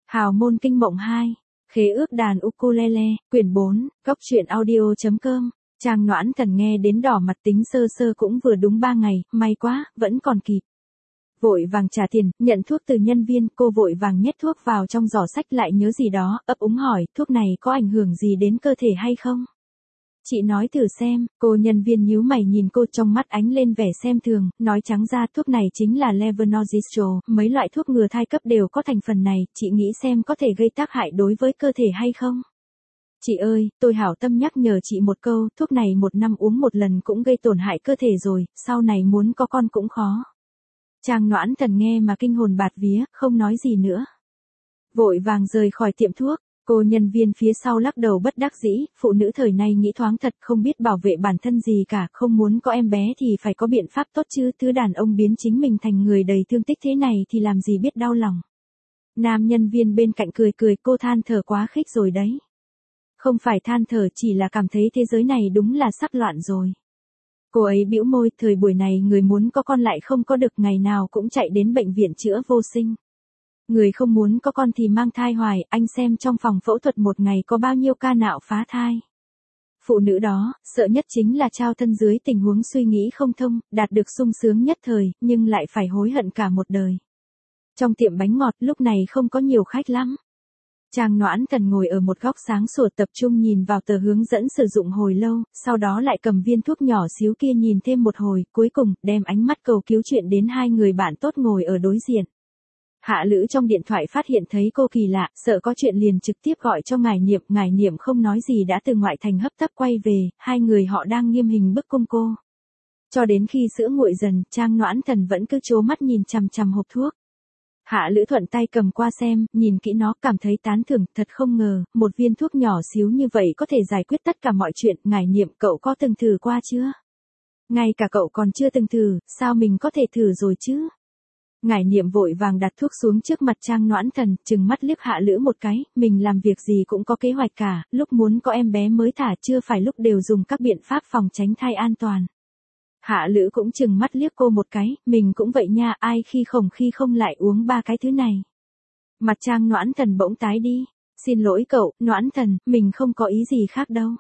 Hào môn kinh mộng 2, khế ước đàn ukulele, quyển 4, góc truyện audio.com, Trang Noãn Thần nghe đến đỏ mặt tính sơ sơ cũng vừa đúng 3 ngày, may quá, vẫn còn kịp. Vội vàng trả tiền, nhận thuốc từ nhân viên, cô vội vàng nhét thuốc vào trong giỏ sách lại nhớ gì đó, ấp úng hỏi, thuốc này có ảnh hưởng gì đến cơ thể hay không? Chị nói thử xem, cô nhân viên nhíu mày nhìn cô trong mắt ánh lên vẻ xem thường, nói trắng ra thuốc này chính là levonorgestrel, mấy loại thuốc ngừa thai cấp đều có thành phần này, chị nghĩ xem có thể gây tác hại đối với cơ thể hay không? Chị ơi, tôi hảo tâm nhắc nhở chị một câu, thuốc này 1 năm uống 1 lần cũng gây tổn hại cơ thể rồi, sau này muốn có con cũng khó. Trang Noãn Thần nghe mà kinh hồn bạt vía, không nói gì nữa. Vội vàng rời khỏi tiệm thuốc. Cô nhân viên phía sau lắc đầu bất đắc dĩ, phụ nữ thời nay nghĩ thoáng thật không biết bảo vệ bản thân gì cả, không muốn có em bé thì phải có biện pháp tốt chứ, thứ đàn ông biến chính mình thành người đầy thương tích thế này thì làm gì biết đau lòng. Nam nhân viên bên cạnh cười cười, cô than thở quá khích rồi đấy. Không phải than thở, chỉ là cảm thấy thế giới này đúng là sắp loạn rồi. Cô ấy bĩu môi, thời buổi này người muốn có con lại không có được, ngày nào cũng chạy đến bệnh viện chữa vô sinh. Người không muốn có con thì mang thai hoài, anh xem trong phòng phẫu thuật một ngày có bao nhiêu ca nạo phá thai. Phụ nữ đó, sợ nhất chính là trao thân dưới tình huống suy nghĩ không thông, đạt được sung sướng nhất thời, nhưng lại phải hối hận cả một đời. Trong tiệm bánh ngọt lúc này không có nhiều khách lắm. Trang Noãn Thần ngồi ở một góc sáng sủa tập trung nhìn vào tờ hướng dẫn sử dụng hồi lâu, sau đó lại cầm viên thuốc nhỏ xíu kia nhìn thêm một hồi, cuối cùng đem ánh mắt cầu cứu chuyện đến hai người bạn tốt ngồi ở đối diện. Hạ Lữ trong điện thoại phát hiện thấy cô kỳ lạ, sợ có chuyện liền trực tiếp gọi cho ngài Niệm không nói gì đã từ ngoại thành hấp tấp quay về, hai người họ đang nghiêm hình bức cung cô. Cho đến khi sữa nguội dần, Trang Noãn Thần vẫn cứ trố mắt nhìn chằm chằm hộp thuốc. Hạ Lữ thuận tay cầm qua xem, nhìn kỹ nó, cảm thấy tán thưởng, thật không ngờ, một viên thuốc nhỏ xíu như vậy có thể giải quyết tất cả mọi chuyện, ngài Niệm cậu có từng thử qua chưa? Ngay cả cậu còn chưa từng thử, sao mình có thể thử rồi chứ? Ngải Niệm vội vàng đặt thuốc xuống trước mặt Trang Noãn Thần, trừng mắt liếc Hạ Lữ một cái, mình làm việc gì cũng có kế hoạch cả, lúc muốn có em bé mới thả chưa phải lúc đều dùng các biện pháp phòng tránh thai an toàn. Hạ Lữ cũng trừng mắt liếc cô một cái, mình cũng vậy nha, ai khi không lại uống 3 cái thứ này. Mặt Trang Noãn Thần bỗng tái đi, xin lỗi cậu, Noãn Thần, mình không có ý gì khác đâu.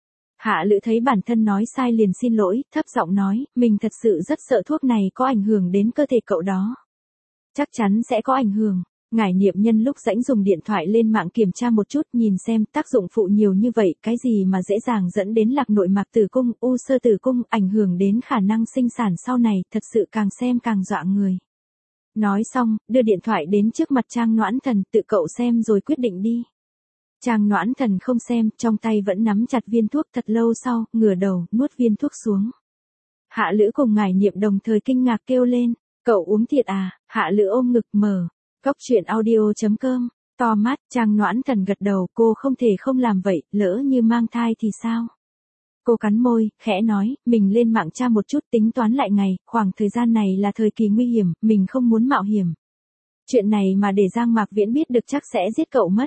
Hạ Lữ thấy bản thân nói sai liền xin lỗi, thấp giọng nói, mình thật sự rất sợ thuốc này có ảnh hưởng đến cơ thể cậu đó. Chắc chắn sẽ có ảnh hưởng. Ngải Niệm nhân lúc rảnh dùng điện thoại lên mạng kiểm tra một chút, nhìn xem tác dụng phụ nhiều như vậy, cái gì mà dễ dàng dẫn đến lạc nội mạc tử cung, u xơ tử cung, ảnh hưởng đến khả năng sinh sản sau này, thật sự càng xem càng dọa người. Nói xong, đưa điện thoại đến trước mặt Trang Noãn Thần, tự cậu xem rồi quyết định đi. Trang Noãn Thần không xem, trong tay vẫn nắm chặt viên thuốc, thật lâu sau, ngửa đầu, nuốt viên thuốc xuống. Hạ Lữ cùng Ngải Niệm đồng thời kinh ngạc kêu lên. Cậu uống thiệt à? Hạ Lữ ôm ngực mở. Góc truyện audio.com. To mắt, Trang Noãn Thần gật đầu, cô không thể không làm vậy, lỡ như mang thai thì sao? Cô cắn môi, khẽ nói, mình lên mạng tra một chút tính toán lại ngày, khoảng thời gian này là thời kỳ nguy hiểm, mình không muốn mạo hiểm. Chuyện này mà để Giang Mạc Viễn biết được chắc sẽ giết cậu mất.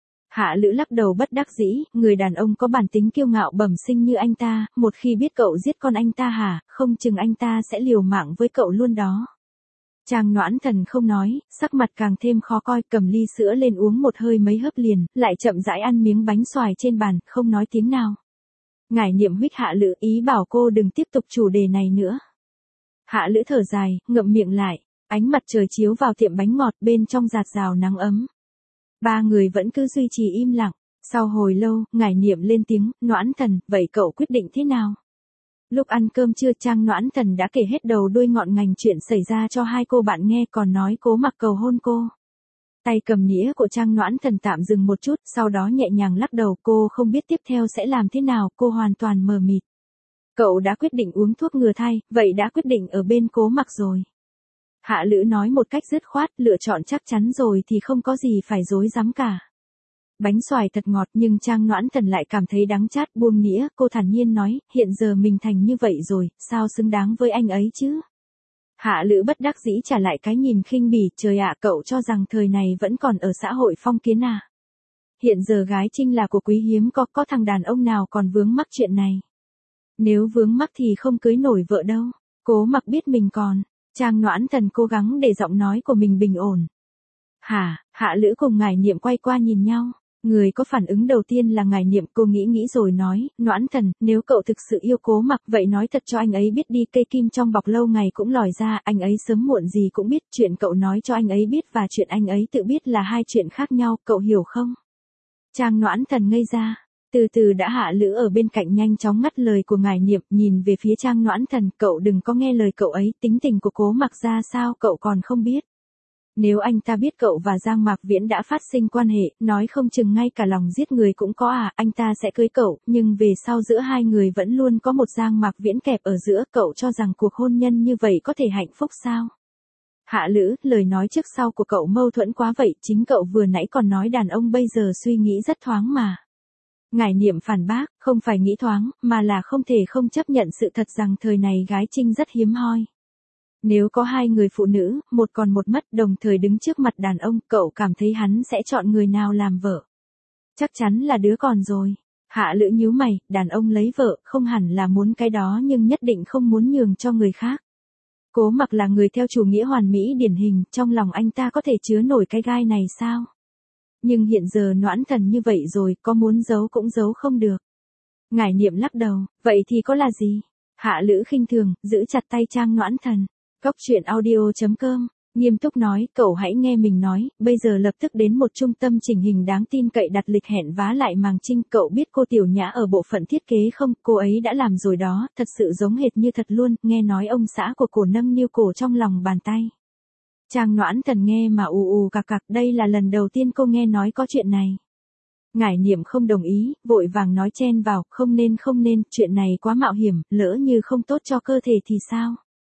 Hạ Lữ lắc đầu bất đắc dĩ, người đàn ông có bản tính kiêu ngạo bẩm sinh như anh ta, một khi biết cậu giết con anh ta hả, không chừng anh ta sẽ liều mạng với cậu luôn đó. Trang Noãn Thần không nói, sắc mặt càng thêm khó coi, cầm ly sữa lên uống một hơi mấy hớp liền, lại chậm rãi ăn miếng bánh xoài trên bàn, không nói tiếng nào. Ngải Niệm huých Hạ Lữ, ý bảo cô đừng tiếp tục chủ đề này nữa. Hạ Lữ thở dài, ngậm miệng lại, ánh mặt trời chiếu vào tiệm bánh ngọt, bên trong rạt rào nắng ấm. Ba người vẫn cứ duy trì im lặng, sau hồi lâu, Ngải Niệm lên tiếng, Noãn Thần, vậy cậu quyết định thế nào? Lúc ăn cơm trưa Trang Noãn Thần đã kể hết đầu đuôi ngọn ngành chuyện xảy ra cho hai cô bạn nghe, còn nói cố mặc cầu hôn cô. Tay cầm nĩa của Trang Noãn Thần tạm dừng một chút, sau đó nhẹ nhàng lắc đầu, cô không biết tiếp theo sẽ làm thế nào, cô hoàn toàn mờ mịt. Cậu đã quyết định uống thuốc ngừa thai, vậy đã quyết định ở bên cố mặc rồi. Hạ Lữ nói một cách dứt khoát, lựa chọn chắc chắn rồi thì không có gì phải dối dám cả. Bánh xoài thật ngọt nhưng Trang Noãn Thần lại cảm thấy đắng chát, buông nĩa, cô thản nhiên nói, hiện giờ mình thành như vậy rồi, sao xứng đáng với anh ấy chứ? Hạ Lữ bất đắc dĩ trả lại cái nhìn khinh bỉ, trời ạ, cậu cho rằng thời này vẫn còn ở xã hội phong kiến à? Hiện giờ gái trinh là của quý hiếm, có thằng đàn ông nào còn vướng mắc chuyện này? Nếu vướng mắc thì không cưới nổi vợ đâu. Cố mặc biết mình còn. Trang Noãn Thần cố gắng để giọng nói của mình bình ổn. Hạ Lữ cùng Ngải Niệm quay qua nhìn nhau. Người có phản ứng đầu tiên là Ngải Niệm, cô nghĩ rồi nói, Noãn Thần, nếu cậu thực sự yêu Cố Mặc, vậy nói thật cho anh ấy biết đi, cây kim trong bọc lâu ngày cũng lòi ra, anh ấy sớm muộn gì cũng biết, chuyện cậu nói cho anh ấy biết và chuyện anh ấy tự biết là hai chuyện khác nhau, cậu hiểu không? Trang Noãn Thần ngây ra, từ từ đã. Hạ Lữ ở bên cạnh nhanh chóng ngắt lời của Ngải Niệm, nhìn về phía Trang Noãn Thần, cậu đừng có nghe lời cậu ấy, tính tình của Cố Mặc ra sao cậu còn không biết. Nếu anh ta biết cậu và Giang Mạc Viễn đã phát sinh quan hệ, nói không chừng ngay cả lòng giết người cũng có anh ta sẽ cưới cậu, nhưng về sau giữa hai người vẫn luôn có một Giang Mạc Viễn kẹp ở giữa, cậu cho rằng cuộc hôn nhân như vậy có thể hạnh phúc sao? Hạ Lữ, lời nói trước sau của cậu mâu thuẫn quá vậy, chính cậu vừa nãy còn nói đàn ông bây giờ suy nghĩ rất thoáng mà. Ngải Niệm phản bác, không phải nghĩ thoáng, mà là không thể không chấp nhận sự thật rằng thời này gái trinh rất hiếm hoi. Nếu có hai người phụ nữ, một còn một mất, đồng thời đứng trước mặt đàn ông, cậu cảm thấy hắn sẽ chọn người nào làm vợ? Chắc chắn là đứa còn rồi. Hạ Lữ nhíu mày, đàn ông lấy vợ, không hẳn là muốn cái đó nhưng nhất định không muốn nhường cho người khác. Cố Mặc là người theo chủ nghĩa hoàn mỹ điển hình, trong lòng anh ta có thể chứa nổi cái gai này sao? Nhưng hiện giờ Noãn Thần như vậy rồi, có muốn giấu cũng giấu không được. Ngải Niệm lắc đầu, vậy thì có là gì? Hạ Lữ khinh thường, giữ chặt tay Trang Noãn Thần. Góc truyện audio.com, nghiêm túc nói, cậu hãy nghe mình nói, bây giờ lập tức đến một trung tâm chỉnh hình đáng tin cậy đặt lịch hẹn vá lại màng trinh, cậu biết cô Tiểu Nhã ở bộ phận thiết kế không, cô ấy đã làm rồi đó, thật sự giống hệt như thật luôn, nghe nói ông xã của cổ nâng niu cổ trong lòng bàn tay. Trang Noãn Thần nghe mà ù cạc cạc, đây là lần đầu tiên cô nghe nói có chuyện này. Ngải Niệm không đồng ý, vội vàng nói chen vào, không nên, chuyện này quá mạo hiểm, lỡ như không tốt cho cơ thể thì sao?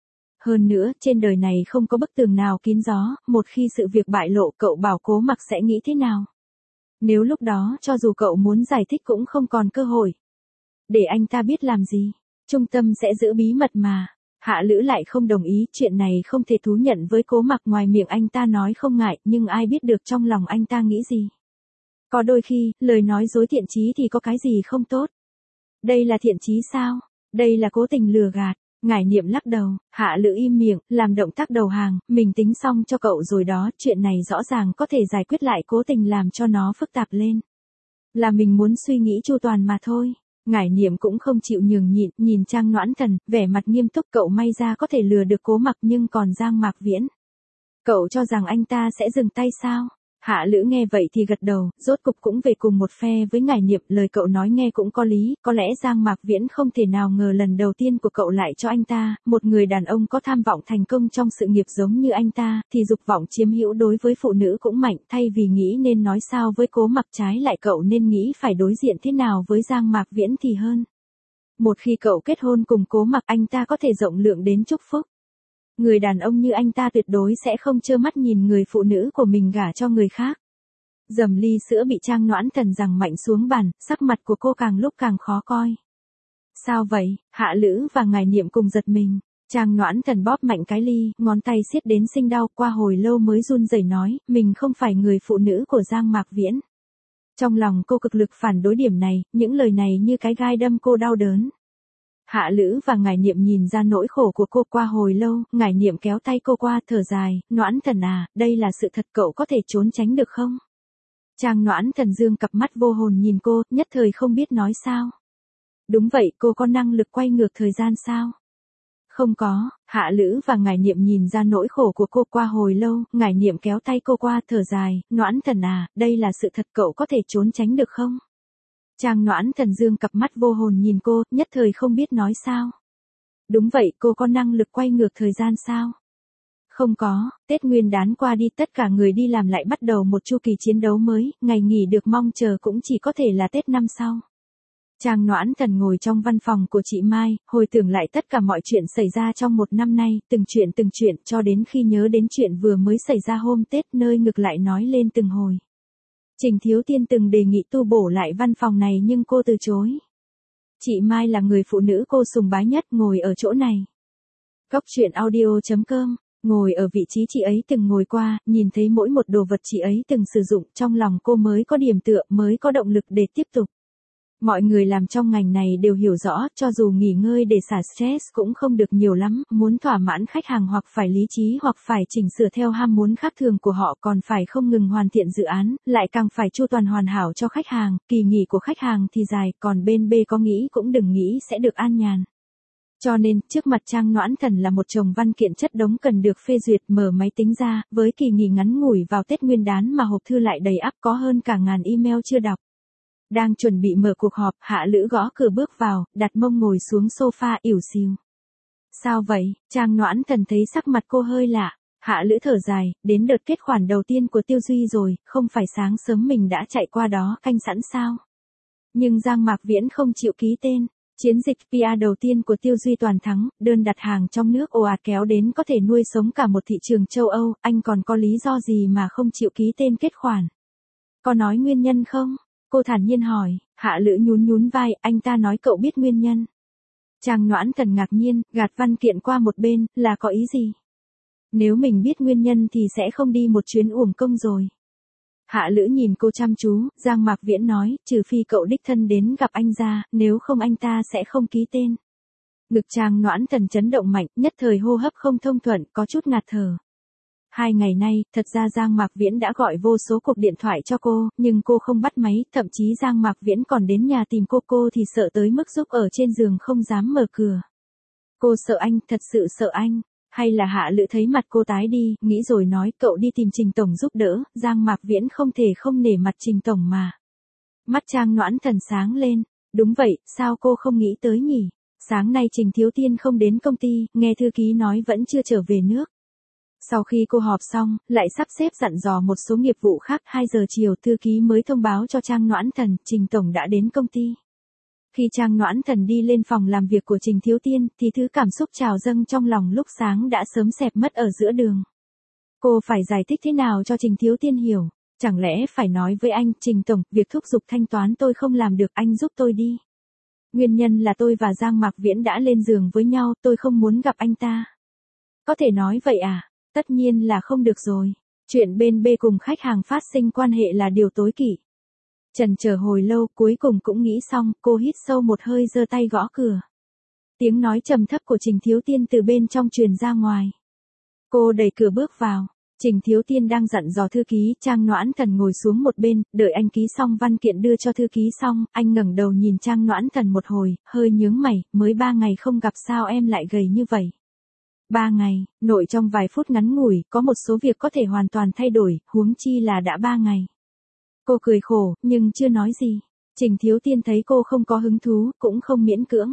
Hơn nữa, trên đời này không có bức tường nào kín gió, một khi sự việc bại lộ cậu bảo Cố Mặc sẽ nghĩ thế nào? Nếu lúc đó cho dù cậu muốn giải thích cũng không còn cơ hội. Để anh ta biết làm gì? Trung tâm sẽ giữ bí mật mà. Hạ Lữ lại không đồng ý, chuyện này không thể thú nhận với Cố Mặc, ngoài miệng anh ta nói không ngại, nhưng ai biết được trong lòng anh ta nghĩ gì? Có đôi khi, lời nói dối thiện chí thì có cái gì không tốt? Đây là thiện chí sao? Đây là cố tình lừa gạt. Ngải Niệm lắc đầu, Hạ Lữ im miệng, làm động tác đầu hàng, mình tính xong cho cậu rồi đó, chuyện này rõ ràng có thể giải quyết lại, cố tình làm cho nó phức tạp lên. Là mình muốn suy nghĩ chu toàn mà thôi. Ngải Niệm cũng không chịu nhường nhịn, nhìn Trang Noãn Thần, vẻ mặt nghiêm túc, cậu may ra có thể lừa được Cố Mặc, nhưng còn Giang Mạc Viễn. Cậu cho rằng anh ta sẽ dừng tay sao? Hạ Lữ nghe vậy thì gật đầu, rốt cục cũng về cùng một phe với Ngải Niệm, lời cậu nói nghe cũng có lý, có lẽ Giang Mạc Viễn không thể nào ngờ lần đầu tiên của cậu lại cho anh ta, một người đàn ông có tham vọng thành công trong sự nghiệp giống như anh ta, thì dục vọng chiếm hữu đối với phụ nữ cũng mạnh, thay vì nghĩ nên nói sao với Cố Mặc, trái lại cậu nên nghĩ phải đối diện thế nào với Giang Mạc Viễn thì hơn. Một khi cậu kết hôn cùng Cố Mặc, anh ta có thể rộng lượng đến chúc phúc. Người đàn ông như anh ta tuyệt đối sẽ không trơ mắt nhìn người phụ nữ của mình gả cho người khác. Dầm ly sữa bị Trang Noãn Thần giằng mạnh xuống bàn, sắc mặt của cô càng lúc càng khó coi. Sao vậy? Hạ Lữ và Ngải Niệm cùng giật mình. Trang Noãn Thần bóp mạnh cái ly, ngón tay siết đến sinh đau, qua hồi lâu mới run rẩy nói, mình không phải người phụ nữ của Giang Mạc Viễn. Trong lòng cô cực lực phản đối điểm này, những lời này như cái gai đâm cô đau đớn. Hạ Lữ và Ngải Niệm nhìn ra nỗi khổ của cô, qua hồi lâu, Ngải Niệm kéo tay cô qua, thở dài, Noãn Thần à, đây là sự thật, cậu có thể trốn tránh được không? Trang Noãn Thần dương cặp mắt vô hồn nhìn cô, nhất thời không biết nói sao. Đúng vậy, cô có năng lực quay ngược thời gian sao? Không có. Hạ Lữ và Ngải Niệm nhìn ra nỗi khổ của cô, qua hồi lâu, Ngải Niệm kéo tay cô qua, thở dài, Noãn Thần à, đây là sự thật, cậu có thể trốn tránh được không? Trang Noãn Thần dương cặp mắt vô hồn nhìn cô, nhất thời không biết nói sao. Đúng vậy, cô có năng lực quay ngược thời gian sao? Không có. Tết Nguyên đán qua đi, tất cả người đi làm lại bắt đầu một chu kỳ chiến đấu mới, ngày nghỉ được mong chờ cũng chỉ có thể là Tết năm sau. Trang Noãn Thần ngồi trong văn phòng của chị Mai, hồi tưởng lại tất cả mọi chuyện xảy ra trong một năm nay, từng chuyện, cho đến khi nhớ đến chuyện vừa mới xảy ra hôm Tết, nơi ngực lại nói lên từng hồi. Trình Thiếu Tiên từng đề nghị tu bổ lại văn phòng này nhưng cô từ chối. Chị Mai là người phụ nữ cô sùng bái nhất, ngồi ở chỗ này. Góc truyện audio.com, ngồi ở vị trí chị ấy từng ngồi qua, nhìn thấy mỗi một đồ vật chị ấy từng sử dụng, trong lòng cô mới có điểm tựa, mới có động lực để tiếp tục. Mọi người làm trong ngành này đều hiểu rõ, cho dù nghỉ ngơi để xả stress cũng không được nhiều lắm, muốn thỏa mãn khách hàng hoặc phải lý trí hoặc phải chỉnh sửa theo ham muốn khác thường của họ, còn phải không ngừng hoàn thiện dự án, lại càng phải chu toàn hoàn hảo cho khách hàng, kỳ nghỉ của khách hàng thì dài, còn bên B có nghĩ cũng đừng nghĩ sẽ được an nhàn. Cho nên, trước mặt Trang Noãn Thần là một chồng văn kiện chất đống cần được phê duyệt, mở máy tính ra, với kỳ nghỉ ngắn ngủi vào Tết Nguyên đán mà hộp thư lại đầy ắp, có hơn cả ngàn email chưa đọc. Đang chuẩn bị mở cuộc họp, Hạ Lữ gõ cửa bước vào, đặt mông ngồi xuống sofa ỉu xìu. Sao vậy? Trang Noãn Thần thấy sắc mặt cô hơi lạ. Hạ Lữ thở dài, đến đợt kết khoản đầu tiên của Tiêu Duy rồi, không phải sáng sớm mình đã chạy qua đó canh sẵn sao? Nhưng Giang Mạc Viễn không chịu ký tên. Chiến dịch PR đầu tiên của Tiêu Duy toàn thắng, đơn đặt hàng trong nước ồ ạt kéo đến có thể nuôi sống cả một thị trường châu Âu, anh còn có lý do gì mà không chịu ký tên kết khoản? Có nói nguyên nhân không? Cô thản nhiên hỏi. Hạ Lữ nhún vai, anh ta nói cậu biết nguyên nhân. Trang Noãn Thần ngạc nhiên, gạt văn kiện qua một bên, là có ý gì? Nếu mình biết nguyên nhân thì sẽ không đi một chuyến uổng công rồi. Hạ Lữ nhìn cô chăm chú, Giang Mạc Viễn nói, trừ phi cậu đích thân đến gặp anh ra, nếu không anh ta sẽ không ký tên. Ngực Trang Noãn Thần chấn động mạnh, nhất thời hô hấp không thông thuận, có chút ngạt thở. 2 ngày nay, thật ra Giang Mạc Viễn đã gọi vô số cuộc điện thoại cho cô, nhưng cô không bắt máy, thậm chí Giang Mạc Viễn còn đến nhà tìm cô thì sợ tới mức giúp ở trên giường không dám mở cửa. Cô sợ anh, thật sự sợ anh. Hay là Hạ Lữ thấy mặt cô tái đi, nghĩ rồi nói cậu đi tìm Trình Tổng giúp đỡ, Giang Mạc Viễn không thể không nể mặt Trình Tổng mà. Mắt Trang Noãn Thần sáng lên, đúng vậy, sao cô không nghĩ tới nhỉ? Sáng nay Trình Thiếu Tiên không đến công ty, nghe thư ký nói vẫn chưa trở về nước. Sau khi cô họp xong, lại sắp xếp dặn dò một số nghiệp vụ khác, 2 giờ chiều thư ký mới thông báo cho Trang Noãn Thần, Trình Tổng đã đến công ty. Khi Trang Noãn Thần đi lên phòng làm việc của Trình Thiếu Tiên, thì thứ cảm xúc trào dâng trong lòng lúc sáng đã sớm xẹp mất ở giữa đường. Cô phải giải thích thế nào cho Trình Thiếu Tiên hiểu? Chẳng lẽ phải nói với anh, Trình Tổng, việc thúc giục thanh toán tôi không làm được, anh giúp tôi đi. Nguyên nhân là tôi và Giang Mạc Viễn đã lên giường với nhau, tôi không muốn gặp anh ta. Có thể nói vậy à? Tất nhiên là không được rồi. Chuyện bên B cùng khách hàng phát sinh quan hệ là điều tối kỵ. Chần chờ hồi lâu, cuối cùng cũng nghĩ xong, cô hít sâu một hơi giơ tay gõ cửa. Tiếng nói trầm thấp của Trình Thiếu Tiên từ bên trong truyền ra ngoài. Cô đẩy cửa bước vào. Trình Thiếu Tiên đang dặn dò thư ký, Trang Noãn Thần ngồi xuống một bên, đợi anh ký xong văn kiện đưa cho thư ký xong, anh ngẩng đầu nhìn Trang Noãn Thần một hồi, hơi nhướng mày, mới 3 ngày không gặp sao em lại gầy như vậy. 3 ngày, nội trong vài phút ngắn ngủi, có một số việc có thể hoàn toàn thay đổi, huống chi là đã 3 ngày. Cô cười khổ, nhưng chưa nói gì. Trình Thiếu Tiên thấy cô không có hứng thú, cũng không miễn cưỡng.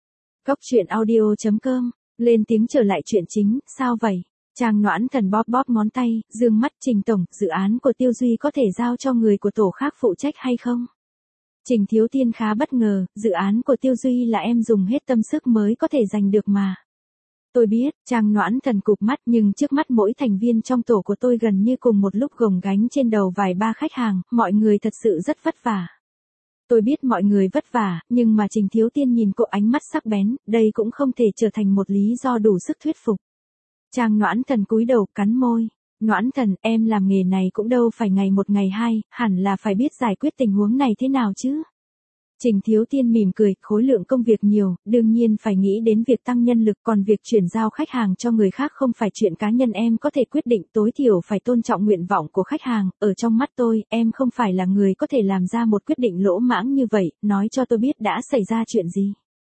Góc truyện audio.com, lên tiếng trở lại chuyện chính, sao vậy? Trang Noãn Thần bóp bóp ngón tay, dương mắt Trình Tổng, dự án của Tiêu Duy có thể giao cho người của tổ khác phụ trách hay không? Trình Thiếu Tiên khá bất ngờ, dự án của Tiêu Duy là em dùng hết tâm sức mới có thể giành được mà. Tôi biết, Trang Noãn Thần cụp mắt, nhưng trước mắt mỗi thành viên trong tổ của tôi gần như cùng một lúc gồng gánh trên đầu vài ba khách hàng, mọi người thật sự rất vất vả. Tôi biết mọi người vất vả, nhưng mà Trình Thiếu Tiên nhìn cô ánh mắt sắc bén, đây cũng không thể trở thành một lý do đủ sức thuyết phục. Trang Noãn Thần cúi đầu cắn môi. Noãn Thần, em làm nghề này cũng đâu phải ngày một ngày hai, hẳn là phải biết giải quyết tình huống này thế nào chứ. Trình Thiếu Tiên mỉm cười, khối lượng công việc nhiều, đương nhiên phải nghĩ đến việc tăng nhân lực, còn việc chuyển giao khách hàng cho người khác không phải chuyện cá nhân em có thể quyết định, tối thiểu phải tôn trọng nguyện vọng của khách hàng, ở trong mắt tôi, em không phải là người có thể làm ra một quyết định lỗ mãng như vậy, nói cho tôi biết đã xảy ra chuyện gì.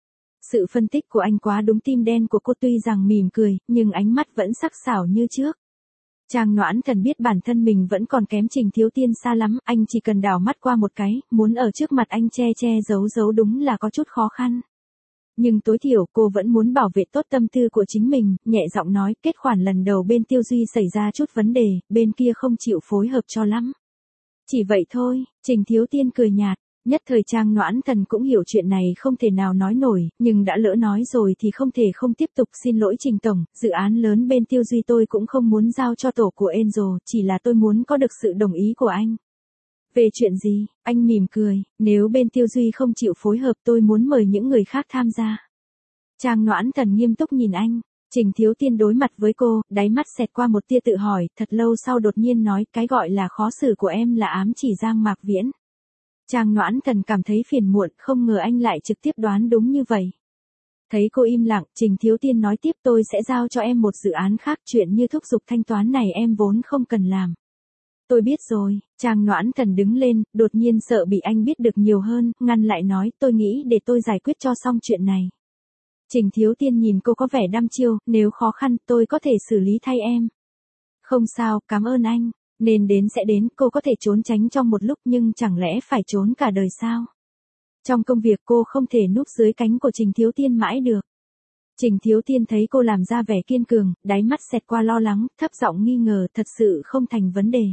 Sự phân tích của anh quá đúng tim đen của cô, tuy rằng mỉm cười, nhưng ánh mắt vẫn sắc sảo như trước. Trang Noãn Thần biết bản thân mình vẫn còn kém Trình Thiếu Tiên xa lắm, anh chỉ cần đảo mắt qua một cái, muốn ở trước mặt anh che giấu đúng là có chút khó khăn. Nhưng tối thiểu cô vẫn muốn bảo vệ tốt tâm tư của chính mình, nhẹ giọng nói, kết khoản lần đầu bên Tiêu Duy xảy ra chút vấn đề, bên kia không chịu phối hợp cho lắm. Chỉ vậy thôi, Trình Thiếu Tiên cười nhạt. Nhất thời Trang Noãn Thần cũng hiểu chuyện này không thể nào nói nổi, nhưng đã lỡ nói rồi thì không thể không tiếp tục. Xin lỗi Trình Tổng, dự án lớn bên Tiêu Duy tôi cũng không muốn giao cho tổ của Angel, chỉ là tôi muốn có được sự đồng ý của anh. Về chuyện gì? Anh mỉm cười, nếu bên Tiêu Duy không chịu phối hợp tôi muốn mời những người khác tham gia. Trang Noãn Thần nghiêm túc nhìn anh. Trình Thiếu Tiên đối mặt với cô, đáy mắt xẹt qua một tia tự hỏi, thật lâu sau đột nhiên nói, cái gọi là khó xử của em là ám chỉ Giang Mạc Viễn. Trang Noãn Thần cảm thấy phiền muộn, không ngờ anh lại trực tiếp đoán đúng như vậy. Thấy cô im lặng, Trình Thiếu Tiên nói tiếp, tôi sẽ giao cho em một dự án khác, chuyện như thúc giục thanh toán này em vốn không cần làm. Tôi biết rồi. Trang Noãn Thần đứng lên, đột nhiên sợ bị anh biết được nhiều hơn, ngăn lại nói, tôi nghĩ để tôi giải quyết cho xong chuyện này. Trình Thiếu Tiên nhìn cô có vẻ đăm chiêu, nếu khó khăn tôi có thể xử lý thay em. Không sao, cảm ơn anh. Nên đến sẽ đến, cô có thể trốn tránh trong một lúc nhưng chẳng lẽ phải trốn cả đời sao? Trong công việc cô không thể núp dưới cánh của Trình Thiếu Tiên mãi được. Trình Thiếu Tiên thấy cô làm ra vẻ kiên cường, đáy mắt xẹt qua lo lắng, thấp giọng nghi ngờ, thật sự không thành vấn đề.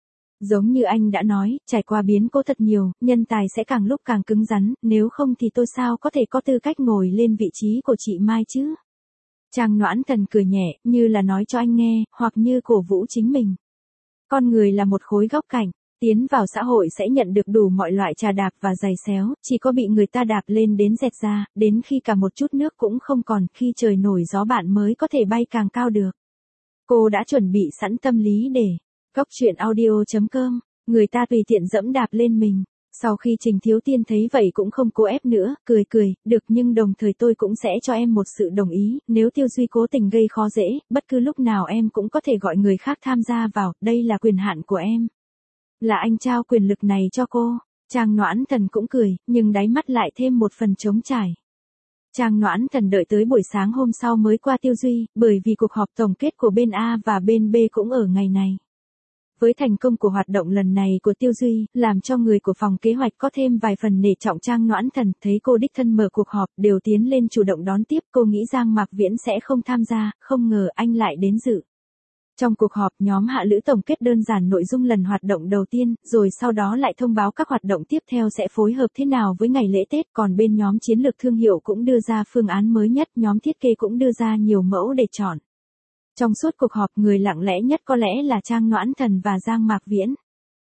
Giống như anh đã nói, trải qua biến cố thật nhiều, nhân tài sẽ càng lúc càng cứng rắn, nếu không thì tôi sao có thể có tư cách ngồi lên vị trí của chị Mai chứ? Trang Noãn Thần cười nhẹ, như là nói cho anh nghe, hoặc như cổ vũ chính mình. Con người là một khối góc cạnh, tiến vào xã hội sẽ nhận được đủ mọi loại trà đạp và giày xéo, chỉ có bị người ta đạp lên đến dẹt ra, đến khi cả một chút nước cũng không còn, khi trời nổi gió bạn mới có thể bay càng cao được. Cô đã chuẩn bị sẵn tâm lý để Góc truyện audio.com, người ta tùy tiện dẫm đạp lên mình. Sau khi Trình Thiếu Tiên thấy vậy cũng không cố ép nữa, cười, được nhưng đồng thời tôi cũng sẽ cho em một sự đồng ý, nếu Tiêu Duy cố tình gây khó dễ, bất cứ lúc nào em cũng có thể gọi người khác tham gia vào, đây là quyền hạn của em. Là anh trao quyền lực này cho cô. Trang Noãn Thần cũng cười, nhưng đáy mắt lại thêm một phần trống trải. Trang Noãn Thần đợi tới buổi sáng hôm sau mới qua Tiêu Duy, bởi vì cuộc họp tổng kết của bên A và bên B cũng ở ngày này. Với thành công của hoạt động lần này của Tiêu Duy, làm cho người của phòng kế hoạch có thêm vài phần nể trọng Trang Noãn Thần, thấy cô đích thân mở cuộc họp, đều tiến lên chủ động đón tiếp, cô nghĩ Giang Mạc Viễn sẽ không tham gia, không ngờ anh lại đến dự. Trong cuộc họp, nhóm Hạ Lữ tổng kết đơn giản nội dung lần hoạt động đầu tiên, rồi sau đó lại thông báo các hoạt động tiếp theo sẽ phối hợp thế nào với ngày lễ Tết, còn bên nhóm chiến lược thương hiệu cũng đưa ra phương án mới nhất, nhóm thiết kế cũng đưa ra nhiều mẫu để chọn. Trong suốt cuộc họp, người lặng lẽ nhất có lẽ là Trang Noãn Thần và Giang Mạc Viễn.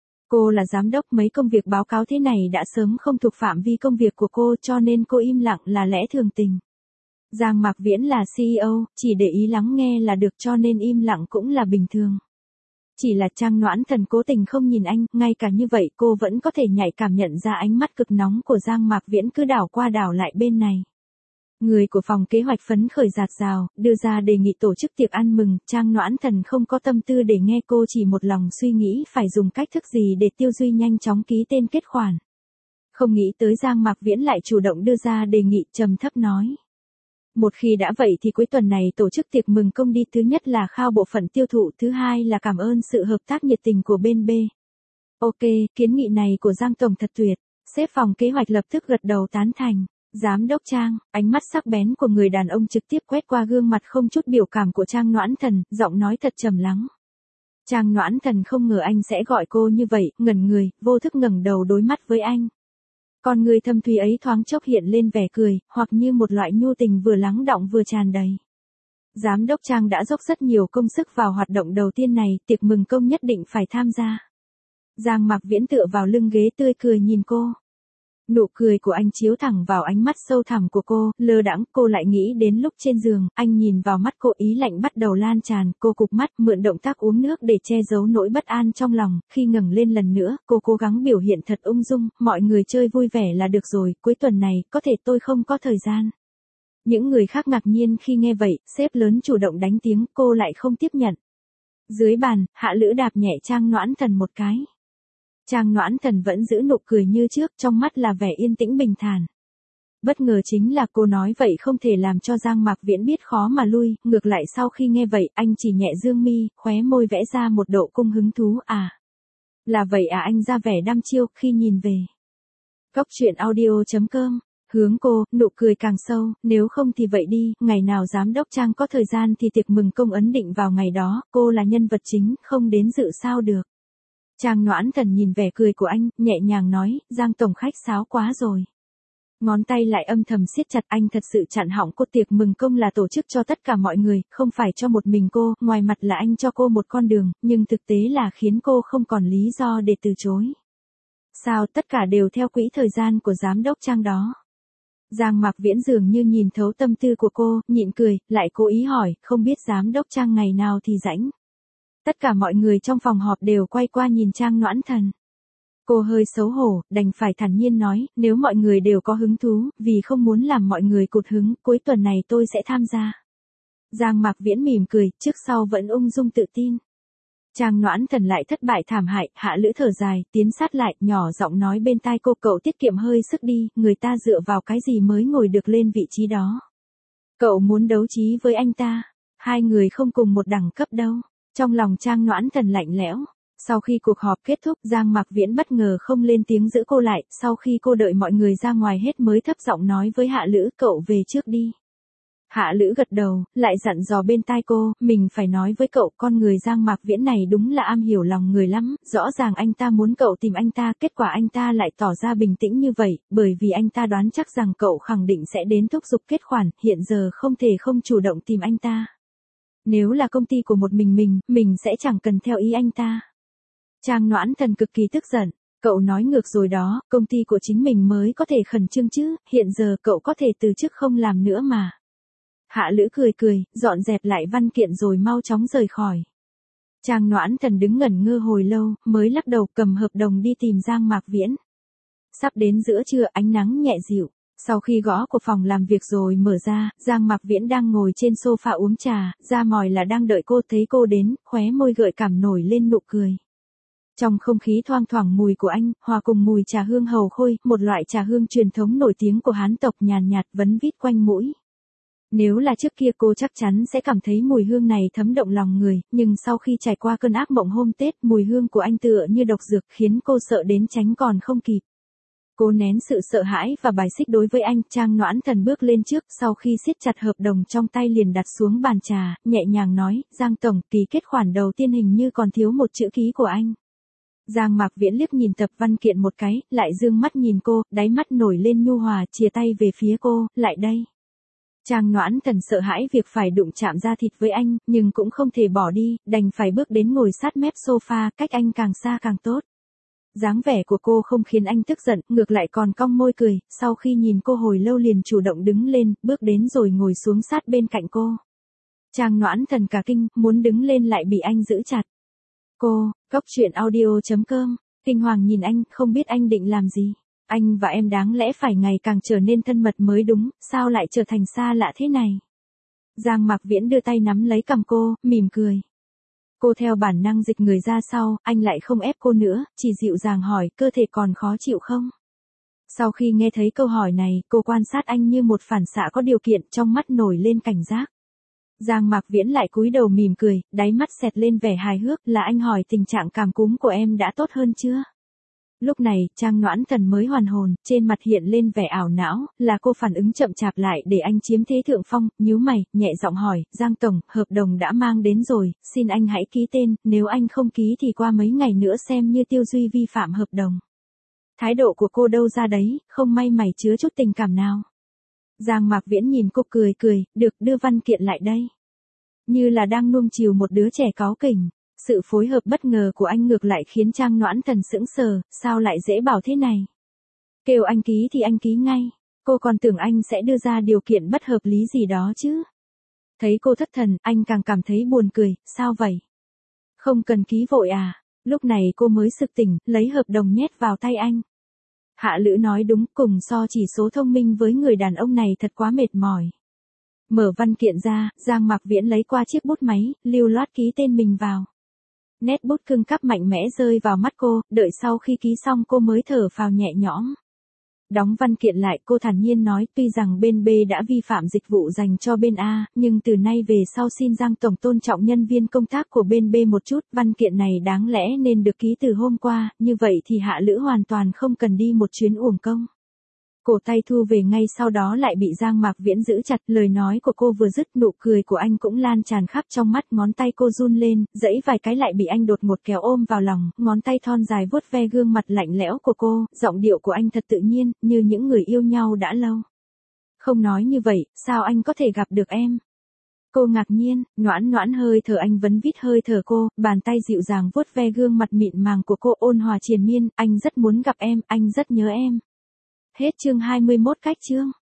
Cô là giám đốc, mấy công việc báo cáo thế này đã sớm không thuộc phạm vi công việc của cô, cho nên cô im lặng là lẽ thường tình. Giang Mạc Viễn là CEO, chỉ để ý lắng nghe là được, cho nên im lặng cũng là bình thường. Chỉ là Trang Noãn Thần cố tình không nhìn anh, ngay cả như vậy cô vẫn có thể nhạy cảm nhận ra ánh mắt cực nóng của Giang Mạc Viễn cứ đảo qua đảo lại bên này. Người của phòng kế hoạch phấn khởi rạt rào, đưa ra đề nghị tổ chức tiệc ăn mừng, Trang Noãn Thần không có tâm tư để nghe, cô chỉ một lòng suy nghĩ phải dùng cách thức gì để Tiêu Duy nhanh chóng ký tên kết khoản. Không nghĩ tới Giang Mạc Viễn lại chủ động đưa ra đề nghị, trầm thấp nói. Một khi đã vậy thì cuối tuần này tổ chức tiệc mừng công đi, thứ nhất là khao bộ phận tiêu thụ, thứ hai là cảm ơn sự hợp tác nhiệt tình của bên B. Ok, kiến nghị này của Giang Tổng thật tuyệt, sếp phòng kế hoạch lập tức gật đầu tán thành. Giám đốc Trang, ánh mắt sắc bén của người đàn ông trực tiếp quét qua gương mặt không chút biểu cảm của Trang Noãn Thần, giọng nói thật trầm lắng. Trang Noãn Thần không ngờ anh sẽ gọi cô như vậy, ngẩn người, vô thức ngẩng đầu đối mắt với anh. Con người thâm thúy ấy thoáng chốc hiện lên vẻ cười, hoặc như một loại nhu tình vừa lắng đọng vừa tràn đầy. Giám đốc Trang đã dốc rất nhiều công sức vào hoạt động đầu tiên này, tiệc mừng công nhất định phải tham gia. Giang Mạc Viễn tựa vào lưng ghế tươi cười nhìn cô. Nụ cười của anh chiếu thẳng vào ánh mắt sâu thẳm của cô, lơ đãng, cô lại nghĩ đến lúc trên giường, anh nhìn vào mắt cô, ý lạnh bắt đầu lan tràn, cô cụp mắt, mượn động tác uống nước để che giấu nỗi bất an trong lòng, khi ngẩng lên lần nữa, cô cố gắng biểu hiện thật ung dung, mọi người chơi vui vẻ là được rồi, cuối tuần này, có thể tôi không có thời gian. Những người khác ngạc nhiên khi nghe vậy, sếp lớn chủ động đánh tiếng, cô lại không tiếp nhận. Dưới bàn, Hạ Lữ đạp nhẹ Trang Noãn Thần một cái. Trang Noãn Thần vẫn giữ nụ cười như trước, trong mắt là vẻ yên tĩnh bình thản. Bất ngờ chính là cô nói vậy không thể làm cho Giang Mạc Viễn biết khó mà lui, ngược lại sau khi nghe vậy, anh chỉ nhẹ dương mi, khóe môi vẽ ra một độ cung hứng thú, à. Là vậy à, anh ra vẻ đăm chiêu khi nhìn về. Góc truyện audio.com, hướng cô, nụ cười càng sâu, nếu không thì vậy đi, ngày nào giám đốc Trang có thời gian thì tiệc mừng công ấn định vào ngày đó, cô là nhân vật chính, không đến dự sao được. Trang Noãn Thần nhìn vẻ cười của anh, nhẹ nhàng nói, Giang Tổng khách sáo quá rồi. Ngón tay lại âm thầm siết chặt, anh thật sự chặn họng cô, tiệc mừng công là tổ chức cho tất cả mọi người, không phải cho một mình cô, ngoài mặt là anh cho cô một con đường, nhưng thực tế là khiến cô không còn lý do để từ chối. Sao tất cả đều theo quỹ thời gian của giám đốc Trang đó? Giang Mạc Viễn dường như nhìn thấu tâm tư của cô, nhịn cười, lại cố ý hỏi, không biết giám đốc Trang ngày nào thì rảnh. Tất cả mọi người trong phòng họp đều quay qua nhìn Trang Noãn Thần. Cô hơi xấu hổ, đành phải thản nhiên nói, nếu mọi người đều có hứng thú, vì không muốn làm mọi người cụt hứng, cuối tuần này tôi sẽ tham gia. Giang Mạc Viễn mỉm cười, trước sau vẫn ung dung tự tin. Trang Noãn Thần lại thất bại thảm hại, Hạ Lữ thở dài, tiến sát lại, nhỏ giọng nói bên tai cô, cậu tiết kiệm hơi sức đi, người ta dựa vào cái gì mới ngồi được lên vị trí đó. Cậu muốn đấu trí với anh ta, hai người không cùng một đẳng cấp đâu. Trong lòng Trang Noãn Thần lạnh lẽo. Sau khi cuộc họp kết thúc, Giang Mạc Viễn bất ngờ không lên tiếng giữ cô lại, sau khi cô đợi mọi người ra ngoài hết mới thấp giọng nói với Hạ Lữ, cậu về trước đi. Hạ Lữ gật đầu, lại dặn dò bên tai cô, mình phải nói với cậu, con người Giang Mạc Viễn này đúng là am hiểu lòng người lắm, rõ ràng anh ta muốn cậu tìm anh ta, kết quả anh ta lại tỏ ra bình tĩnh như vậy, bởi vì anh ta đoán chắc rằng cậu khẳng định sẽ đến thúc giục kết khoản, hiện giờ không thể không chủ động tìm anh ta. Nếu là công ty của một mình sẽ chẳng cần theo ý anh ta. Trang Noãn Thần cực kỳ tức giận, cậu nói ngược rồi đó, công ty của chính mình mới có thể khẩn trương chứ, hiện giờ cậu có thể từ chức không làm nữa mà. Hạ Lữ cười, dọn dẹp lại văn kiện rồi mau chóng rời khỏi. Trang Noãn Thần đứng ngẩn ngơ hồi lâu, mới lắc đầu cầm hợp đồng đi tìm Giang Mạc Viễn. Sắp đến giữa trưa, ánh nắng nhẹ dịu. Sau khi gõ của phòng làm việc rồi mở ra, Giang Mạc Viễn đang ngồi trên sofa uống trà, ra mòi là đang đợi cô, thấy cô đến, khóe môi gợi cảm nổi lên nụ cười. Trong không khí thoang thoảng mùi của anh, hòa cùng mùi trà hương hầu khôi, một loại trà hương truyền thống nổi tiếng của Hán tộc nhàn nhạt vấn vít quanh mũi. Nếu là trước kia cô chắc chắn sẽ cảm thấy mùi hương này thấm động lòng người, nhưng sau khi trải qua cơn ác mộng hôm Tết, mùi hương của anh tựa như độc dược khiến cô sợ đến tránh còn không kịp. Cô nén sự sợ hãi và bài xích đối với anh, Trang Noãn Thần bước lên trước, sau khi siết chặt hợp đồng trong tay liền đặt xuống bàn trà, nhẹ nhàng nói, Giang Tổng, ký kết khoản đầu tiên hình như còn thiếu một chữ ký của anh. Giang Mạc Viễn liếc nhìn tập văn kiện một cái, lại dương mắt nhìn cô, đáy mắt nổi lên nhu hòa, chìa tay về phía cô, lại đây. Trang Noãn Thần sợ hãi việc phải đụng chạm da thịt với anh, nhưng cũng không thể bỏ đi, đành phải bước đến ngồi sát mép sofa, cách anh càng xa càng tốt. Dáng vẻ của cô không khiến anh tức giận, ngược lại còn cong môi cười, sau khi nhìn cô hồi lâu liền chủ động đứng lên, bước đến rồi ngồi xuống sát bên cạnh cô. Trang Noãn Thần cả kinh, muốn đứng lên lại bị anh giữ chặt. Cô, Cóc Truyện Audio.com, kinh hoàng nhìn anh, không biết anh định làm gì. Anh và em đáng lẽ phải ngày càng trở nên thân mật mới đúng, sao lại trở thành xa lạ thế này? Giang Mạc Viễn đưa tay nắm lấy cằm cô, mỉm cười. Cô theo bản năng dịch người ra sau, anh lại không ép cô nữa, chỉ dịu dàng hỏi, cơ thể còn khó chịu không? Sau khi nghe thấy câu hỏi này, cô quan sát anh như một phản xạ có điều kiện, trong mắt nổi lên cảnh giác. Giang Mạc Viễn lại cúi đầu mỉm cười, đáy mắt xẹt lên vẻ hài hước, là anh hỏi tình trạng cảm cúm của em đã tốt hơn chưa? Lúc này, Trang Noãn Thần mới hoàn hồn, trên mặt hiện lên vẻ ảo não, là cô phản ứng chậm chạp lại để anh chiếm thế thượng phong, nhíu mày, nhẹ giọng hỏi, Giang Tổng, hợp đồng đã mang đến rồi, xin anh hãy ký tên, nếu anh không ký thì qua mấy ngày nữa xem như Tiêu Duy vi phạm hợp đồng. Thái độ của cô đâu ra đấy, không may mày chứa chút tình cảm nào. Giang Mạc Viễn nhìn cô cười, được, đưa văn kiện lại đây. Như là đang nuông chiều một đứa trẻ cáu kỉnh. Sự phối hợp bất ngờ của anh ngược lại khiến Trang Noãn Thần sững sờ, sao lại dễ bảo thế này? Kêu anh ký thì anh ký ngay, cô còn tưởng anh sẽ đưa ra điều kiện bất hợp lý gì đó chứ. Thấy cô thất thần, anh càng cảm thấy buồn cười, sao vậy? Không cần ký vội à? Lúc này cô mới sực tỉnh, lấy hợp đồng nhét vào tay anh. Hạ Lữ nói đúng, cùng so chỉ số thông minh với người đàn ông này thật quá mệt mỏi. Mở văn kiện ra, Giang Mạc Viễn lấy qua chiếc bút máy, lưu loát ký tên mình vào. Nét bút cưng cắp mạnh mẽ rơi vào mắt cô, đợi sau khi ký xong cô mới thở phào nhẹ nhõm. Đóng văn kiện lại, cô thản nhiên nói, tuy rằng bên B đã vi phạm dịch vụ dành cho bên A, nhưng từ nay về sau xin Giang Tổng tôn trọng nhân viên công tác của bên B một chút, văn kiện này đáng lẽ nên được ký từ hôm qua, như vậy thì Hạ Lữ hoàn toàn không cần đi một chuyến uổng công. Cổ tay thu về ngay sau đó lại bị Giang Mạc Viễn giữ chặt, lời nói của cô vừa dứt, nụ cười của anh cũng lan tràn khắp trong mắt, ngón tay cô run lên, giãy vài cái lại bị anh đột ngột kéo ôm vào lòng, ngón tay thon dài vuốt ve gương mặt lạnh lẽo của cô, giọng điệu của anh thật tự nhiên, như những người yêu nhau đã lâu. Không nói như vậy, sao anh có thể gặp được em? Cô ngạc nhiên, Noãn hơi thở anh vấn vít hơi thở cô, bàn tay dịu dàng vuốt ve gương mặt mịn màng của cô ôn hòa triền miên, anh rất muốn gặp em, anh rất nhớ em. Hết chương 21 cách chương.